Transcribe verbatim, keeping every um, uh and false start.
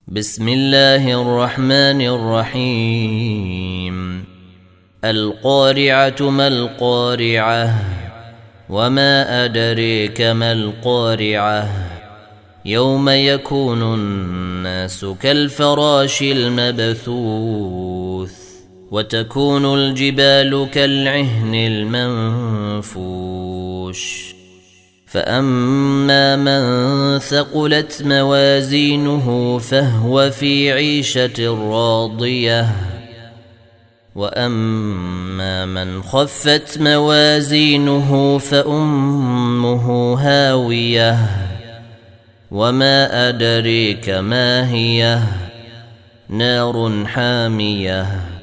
بسم الله الرحمن الرحيم القارعة ما القارعة وما أدريك ما القارعة يوم يكون الناس كالفراش المبثوث وتكون الجبال كالعهن المنفوش فأما من ثقلت موازينه فهو في عيشة راضية وأما من خفت موازينه فأمه هاوية وما أدريك ما هي نار حامية